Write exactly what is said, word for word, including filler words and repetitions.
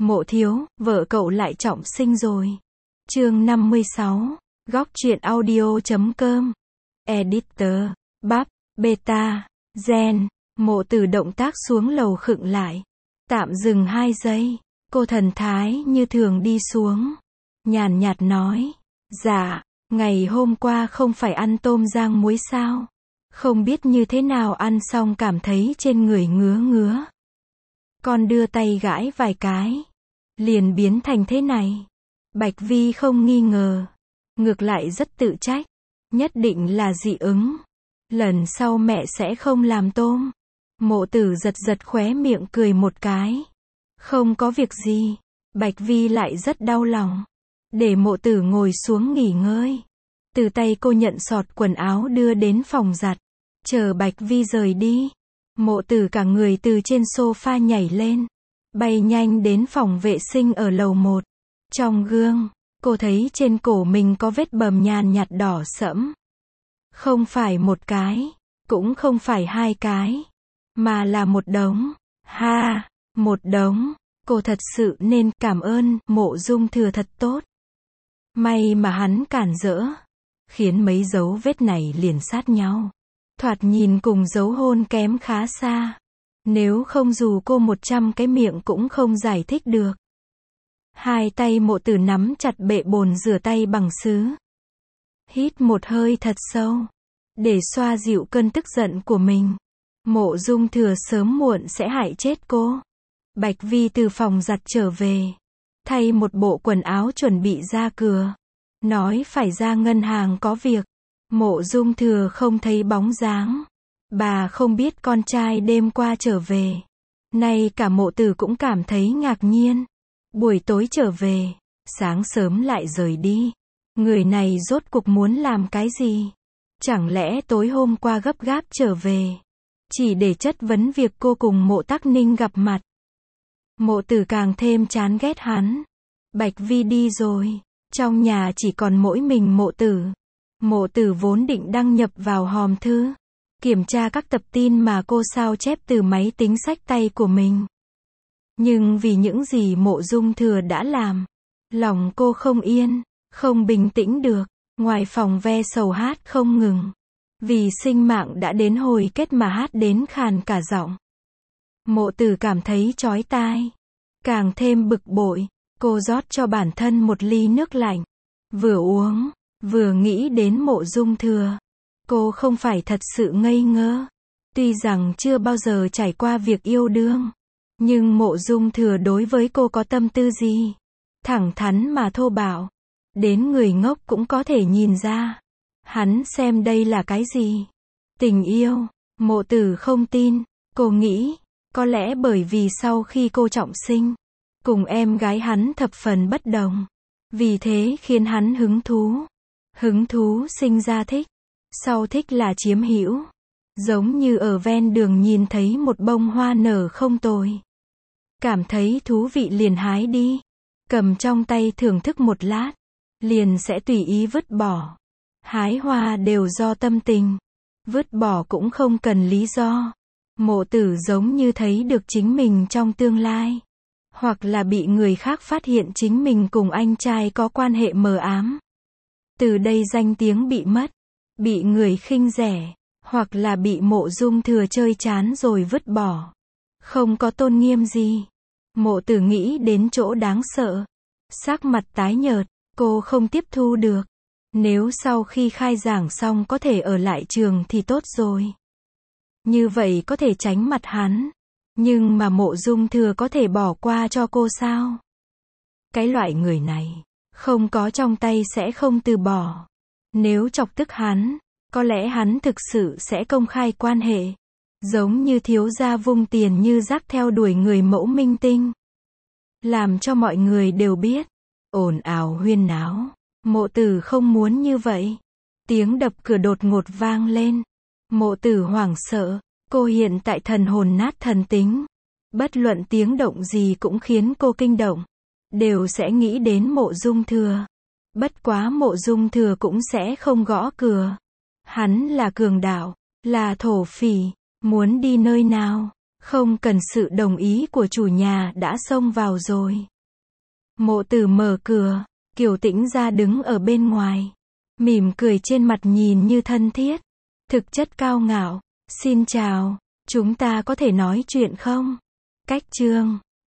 Mộ thiếu, vợ cậu lại trọng sinh rồi. Chương năm mươi sáu, góc truyện audio chấm com. Editor, bắp, beta, gen. Mộ Tử động tác xuống lầu khựng lại. Tạm dừng hai giây. Cô thần thái như thường đi xuống. Nhàn nhạt nói. Dạ, ngày hôm qua không phải ăn tôm rang muối sao? Không biết như thế nào ăn xong cảm thấy trên người ngứa ngứa. Con đưa tay gãi vài cái. Liền biến thành thế này. Bạch Vi không nghi ngờ. Ngược lại rất tự trách. Nhất định là dị ứng. Lần sau mẹ sẽ không làm tôm. Mộ Tử giật giật khóe miệng cười một cái. Không có việc gì. Bạch Vi lại rất đau lòng. Để Mộ Tử ngồi xuống nghỉ ngơi. Từ tay cô nhận xọt quần áo đưa đến phòng giặt. Chờ Bạch Vi rời đi. Mộ Tử cả người từ trên sofa nhảy lên. Bay nhanh đến phòng vệ sinh ở lầu một. Trong gương, cô thấy trên cổ mình có vết bầm nhàn nhạt đỏ sẫm. Không phải một cái, cũng không phải hai cái, mà là một đống. Ha, một đống. Cô thật sự nên cảm ơn Mộ Dung Thừa thật tốt. May mà hắn cản rỡ, khiến mấy dấu vết này liền sát nhau. Thoạt nhìn cùng dấu hôn kém khá xa. Nếu không dù cô một trăm cái miệng cũng không giải thích được. Hai tay Mộ Tử nắm chặt bệ bồn rửa tay bằng sứ. Hít một hơi thật sâu. Để xoa dịu cơn tức giận của mình. Mộ Dung Thừa sớm muộn sẽ hại chết cô. Bạch Vi từ phòng giặt trở về. Thay một bộ quần áo chuẩn bị ra cửa. Nói phải ra ngân hàng có việc. Mộ Dung Thừa không thấy bóng dáng. Bà không biết con trai đêm qua trở về. Nay cả Mộ Tử cũng cảm thấy ngạc nhiên. Buổi tối trở về, sáng sớm lại rời đi. Người này rốt cuộc muốn làm cái gì? Chẳng lẽ tối hôm qua gấp gáp trở về, chỉ để chất vấn việc cô cùng Mộ Tắc Ninh gặp mặt? Mộ Tử càng thêm chán ghét hắn. Bạch Vi đi rồi, trong nhà chỉ còn mỗi mình Mộ Tử. Mộ Tử vốn định đăng nhập vào hòm thư, kiểm tra các tập tin mà cô sao chép từ máy tính xách tay của mình. Nhưng vì những gì Mộ Dung Thừa đã làm, lòng cô không yên, không bình tĩnh được. Ngoài phòng ve sầu hát không ngừng. Vì sinh mạng đã đến hồi kết mà hát đến khàn cả giọng. Mộ Tử cảm thấy chói tai. Càng thêm bực bội, cô rót cho bản thân một ly nước lạnh. Vừa uống, vừa nghĩ đến Mộ Dung Thừa. Cô không phải thật sự ngây ngơ. Tuy rằng chưa bao giờ trải qua việc yêu đương. Nhưng Mộ Dung Thừa đối với cô có tâm tư gì? Thẳng thắn mà thô bạo. Đến người ngốc cũng có thể nhìn ra. Hắn xem đây là cái gì? Tình yêu. Mộ Tử không tin. Cô nghĩ, có lẽ bởi vì sau khi cô trọng sinh, cùng em gái hắn thập phần bất đồng. Vì thế khiến hắn hứng thú. Hứng thú sinh ra thích. Sau thích là chiếm hữu. Giống như ở ven đường nhìn thấy một bông hoa nở không tồi. Cảm thấy thú vị liền hái đi. Cầm trong tay thưởng thức một lát. Liền sẽ tùy ý vứt bỏ. Hái hoa đều do tâm tình. Vứt bỏ cũng không cần lý do. Mộ Tử giống như thấy được chính mình trong tương lai. Hoặc là bị người khác phát hiện chính mình cùng anh trai có quan hệ mờ ám. Từ đây danh tiếng bị mất. Bị người khinh rẻ. Hoặc là bị Mộ Dung Thừa chơi chán rồi vứt bỏ. Không có tôn nghiêm gì. Mộ Tử nghĩ đến chỗ đáng sợ. Sắc mặt tái nhợt. Cô không tiếp thu được. Nếu sau khi khai giảng xong có thể ở lại trường thì tốt rồi. Như vậy có thể tránh mặt hắn. Nhưng mà Mộ Dung Thừa có thể bỏ qua cho cô sao? Cái loại người này, không có trong tay sẽ không từ bỏ. Nếu chọc tức hắn, có lẽ hắn thực sự sẽ công khai quan hệ. Giống như thiếu gia vung tiền như rác theo đuổi người mẫu minh tinh. Làm cho mọi người đều biết. Ồn ào huyên náo. Mộ Tử không muốn như vậy. Tiếng đập cửa đột ngột vang lên. Mộ Tử hoảng sợ. Cô hiện tại thần hồn nát thần tính. Bất luận tiếng động gì cũng khiến cô kinh động. Đều sẽ nghĩ đến Mộ Dung Thừa. Bất quá Mộ Dung Thừa cũng sẽ không gõ cửa. Hắn là cường đạo. Là thổ phỉ. Muốn đi nơi nào, không cần sự đồng ý của chủ nhà đã xông vào rồi. Mộ Tử mở cửa, Kiều Tĩnh ra đứng ở bên ngoài. Mỉm cười trên mặt nhìn như thân thiết. Thực chất cao ngạo. Xin chào, chúng ta có thể nói chuyện không? Cách chương